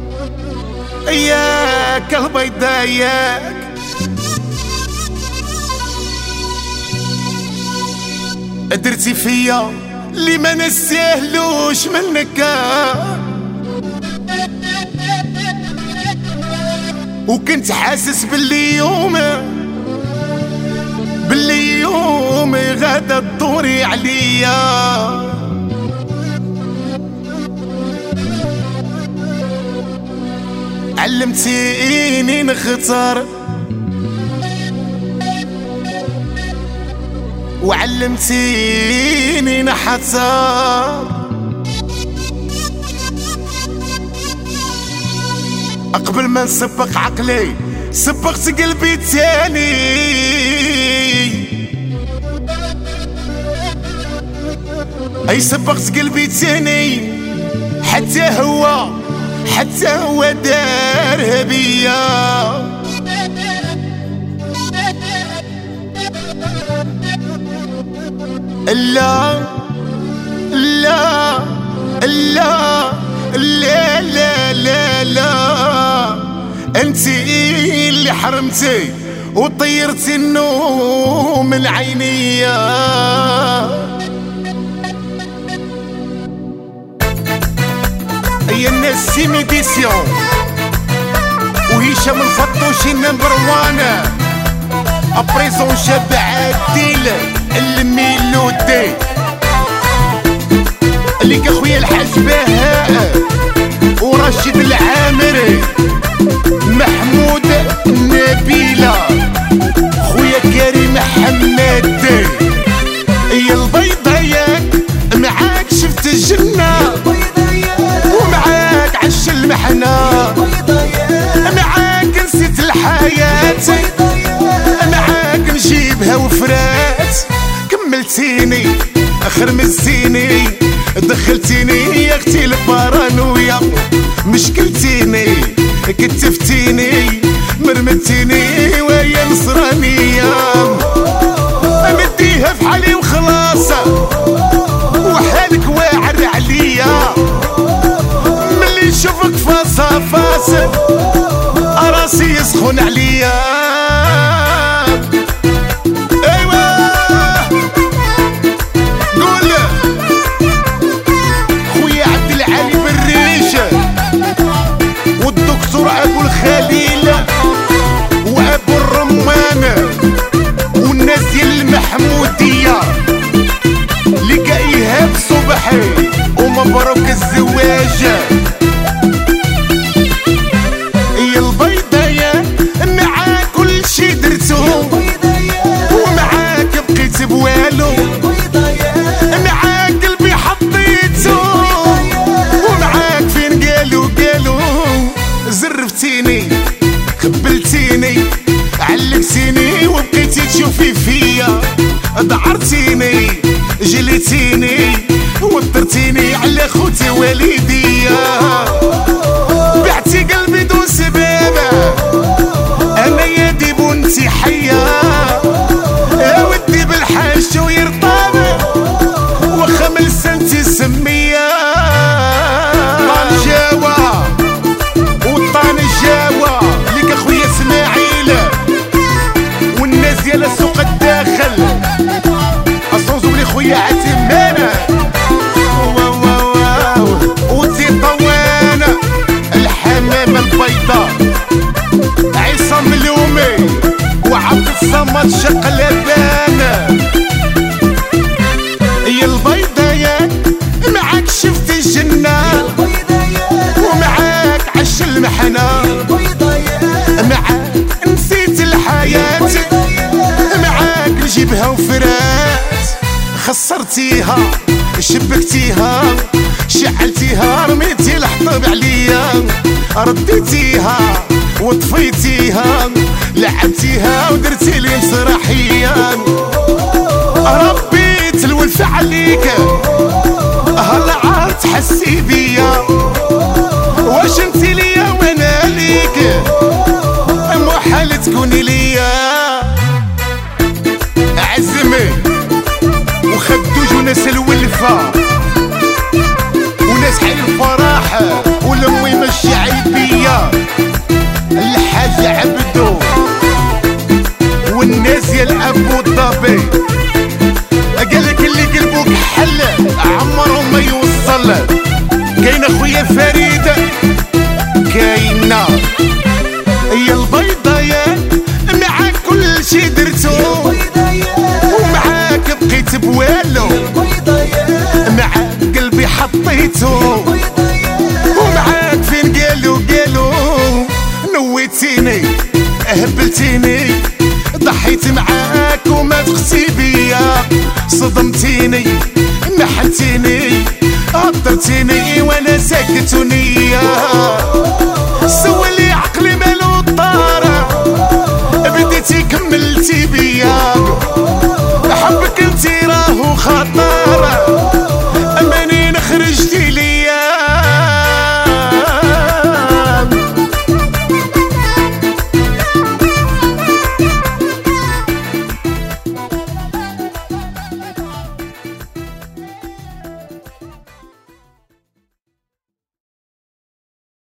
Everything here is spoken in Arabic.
اياك البيضة اياك درتي فيا اللي ما نستاهلوش منك، وكنت حاسس باللي يوم غادا تدوري عليا. علمتيني نختار وعلمتيني نحتار، قبل ما نسبق عقلي سبقت قلبي التاني. اي سبقت قلبي التاني حتى هو دارها بيا. لا لا لا لا لا لا لا، انتي اللي حرمتي وطيرتي النوم من عينيا. يا الناس سيميديسيون وهشام الفطوشي نمبر وانا ابريزون شاب عادل الميلودي اللي كاخويا الحاج بهاء ورشيد العامري محمود نبيلة خويا كريم حماد. يا البيضة ياك معاك شفت الجنة ومعاك عش المحنة، معاك نسيت الحياة، معاك نجيبها وفرات. كملتيني خرمزتيني دخلتيني يا اختي البارانويا، مشكلتيني كتفتيني مرمتيني ويا نصرانية. مديها في حالي وخلاص وحالك واعر عليا، ملي نشوفك فاصا فاس راسي يسخن عليا. أبو الخليل وأبو الرمان والناس ديال المحمودية لقى إيهاب صبحي ومبروك الزواج. يا البيضة يا معاك كل شي درتو ومعاك بقيت بوالو، معاك قلبي حطيتو ومعاك فين قالو زرفتيني خبلتيني علمتيني وبقيتي تشوفي فيا، دعرتيني جليتيني وطرتيني على خوتي والديا. بعتي قلبي دون سباب انا يا ديب وانتي حيا، يا ودي بالحاج ويرطاب وخا من سنتي سميه. ليك اخويا اسماعيل والناس ديال السوق الداخل اصوزو بلي خويا عتمانه وزي طوانه الحمامه البيضاء عصام اليومي وعبد الصمد شقلبانه. يا البيضه ياك معاك شفت الجنه ومعاك عش المحنة، معاك نسيت الحياة، معاك نجيبها وفرات. خسرتيها شبكتيها شعلتيها رميتي الحطب عليا، رديتيها وطفيتيها لعبتيها ودرتي لي مسرحية. ربيت الولف عليك هلا عاد تحسي بيا، واش انتي ليا وانا ليك محال تكوني ليا. عزمي وخدوج وناس الولفة وناس حي الفرح ولمي ماشي عيبي. الحاج عبدو والناس يا الاب والضبي، قالك اللي قلبك حل عمره ما يوصل. كاين اخويا فريد، كاينه يا البيضايا معاك كل شي درتو، ومعاك بقيت بوالو، معاك قلبي حطيتو، ومعاك فين قالو نويتيني هبلتيني، ضحيت معاك وما تخسي بيا، صدمتيني محنتيني هضرتيني وانا ساكت ونية.